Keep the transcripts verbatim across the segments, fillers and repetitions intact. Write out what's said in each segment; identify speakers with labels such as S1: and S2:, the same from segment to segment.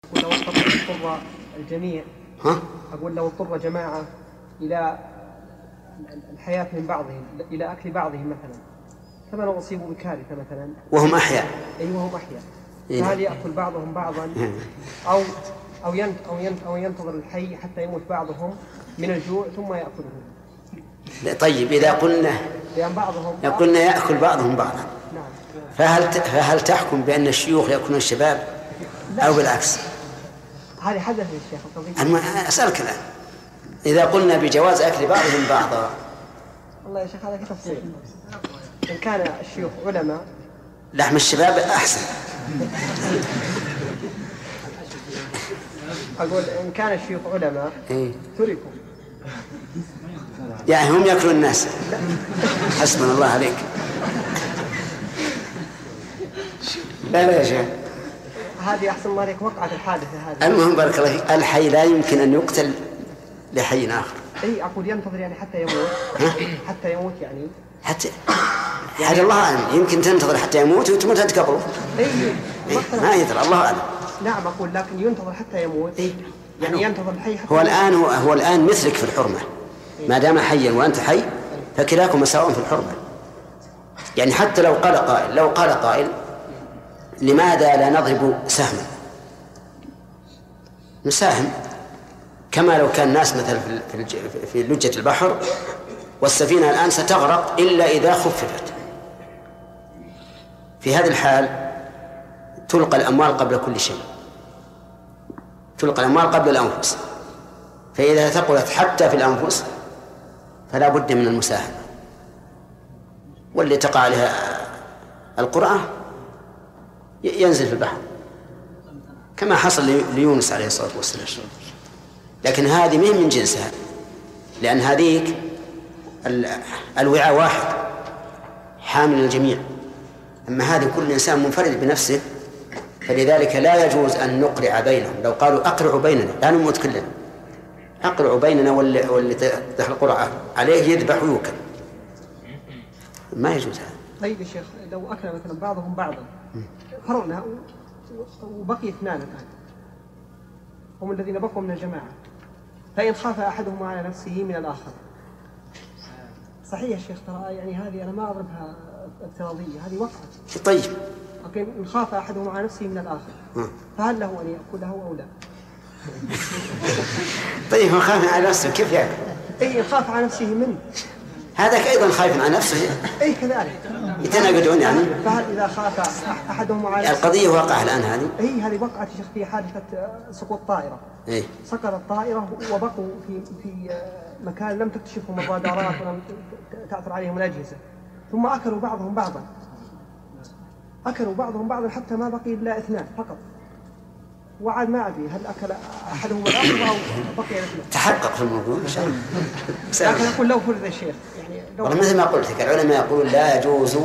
S1: لو اضطر الجميع
S2: ها؟
S1: أقول لو اضطر جماعة إلى الحياة من بعضهم إلى أكل بعضهم مثلا، كما لو أصيبوا بكارثة مثلا
S2: وهم أحياء.
S1: أي وهم أحياء،
S2: إيه؟
S1: فهل يأكل بعضهم بعضا أو أو ينت أو ينت أو ينتظر الحي حتى يموت بعضهم من الجوع ثم يأكله؟
S2: طيب إذا قلنا
S1: لأن بعضهم
S2: قلنا يأكل بعضهم بعضا،
S1: نعم،
S2: فهل فهل تحكم بأن الشيوخ يأكلون الشباب أو بالعكس؟
S1: هذه حدث الشيخ القضية.
S2: أنا أسألك الآن، إذا قلنا بجواز أكل بعضهم بعضا.
S1: والله يا شيخ هذا في تفصيل. إن كان الشيوخ علماء
S2: لحم الشباب أحسن.
S1: أقول إن كان الشيوخ علماء
S2: إيه؟
S1: تركوا،
S2: يعني هم يأكلون الناس. حسبنا الله عليك. لا لا يا شيخ،
S1: هذه أحسن ما عليك وقعت الحادثة هذه.
S2: المهم بارك الله فيك، الحي لا يمكن أن يقتل لحي آخر.
S1: أي أقول ينتظر يعني حتى يموت. حتى يموت يعني
S2: حتى يعني الله أعلم، يمكن تنتظر حتى يموت وتموت أنت قبله.
S1: أي
S2: إيه؟ ما يدري، الله أعلم.
S1: نعم أقول لكن ينتظر حتى يموت.
S2: إيه؟
S1: يعني ينتظر الحي حتى
S2: هو الآن هو, هو الآن مثلك في الحرمة. ما دام حيا وأنت حي فكلاكم سواء في الحرمة. يعني حتى لو قال قائل لو قال قائل لماذا لا نضرب سهما؟ نساهم كما لو كان الناس مثلا في في لجة البحر والسفينة الآن ستغرق إلا إذا خففت. في هذه الحال تلقى الأموال قبل كل شيء، تلقى الأموال قبل الأنفس، فإذا ثقلت حتى في الأنفس فلا بد من المساهمة، واللي تقع عليها القرعة ينزل في البحر كما حصل ليونس عليه الصلاة والسلام. لكن هذه مهم من جنسها، لأن هذيك الوعاء واحد حامل الجميع، أما هذه كل إنسان منفرد بنفسه، فلذلك لا يجوز أن نقرع بينهم. لو قالوا أقرعوا بيننا لا نموت كلنا، أقرعوا بيننا واللي, واللي تحت القرعة عليه يذبح ويوكل، ما يجوز هذا.
S1: طيب يا شيخ لو أكل مثلا بعضهم بعضا فرغنا وبقي اثنان الآن هم الذين بقوا من الجماعة، فإن خاف أحدهما على نفسه من الآخر، صحيح يا شيخ ترى يعني هذه أنا ما أضربها افتراضية، هذه وقعت.
S2: طيب
S1: لكن إن خاف أحدهما على نفسه من الآخر فهل له أن يأكله أو لا؟
S2: طيب هو خاف على نفسه كيف يأكل؟
S1: أي خاف على نفسه منه،
S2: هذاك أيضا خايف على نفسه.
S1: أي كذلك
S2: يتناقضون يعني.
S1: فهل إذا خاف أحدهما على نفسه
S2: القضية واقعة الآن هذه.
S1: أي هذه وقعت يا شيخ في حادثة سقوط طائرة.
S2: إيه؟
S1: سقطت الطائرة وبقوا في في مكان لم تكتشفهم الرادارات ولم تأثر عليهم الأجهزة، ثم أكلوا بعضهم بعضا، أكلوا بعضهم بعضا حتى ما بقي إلا اثنان فقط، وعاد ما أدري هل أكل أحدهم الآخر أو بقي الاثنان.
S2: تحقق في الموضوع إن شاء الله.
S1: لكن أقول لو فرض الشيخ يعني
S2: والله مثل ما قلت لك العلماء يقولون لا يجوز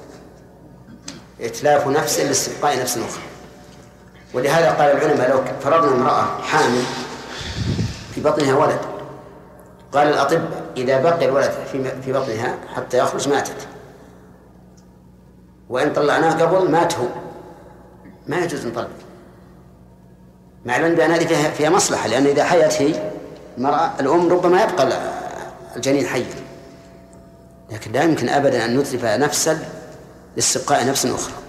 S2: إتلاف نفس لاستبقاء نفس أخرى، ولهذا قال العلماء لو فرضنا امرأة حامل في بطنها ولد، قال الأطباء إذا بقي الولد في بطنها حتى يخرج ماتت، وإن طلعناه قبل مات هو، ما يجوز نطلق، مع العلم بأن هذه فيها, فيها مصلحة، لأن إذا حيت هي المرأة الأم ربما يبقى الجنين حيا، لكن لا يمكن أبدا أن نتلف نفسا لاستبقاء نفس أخرى.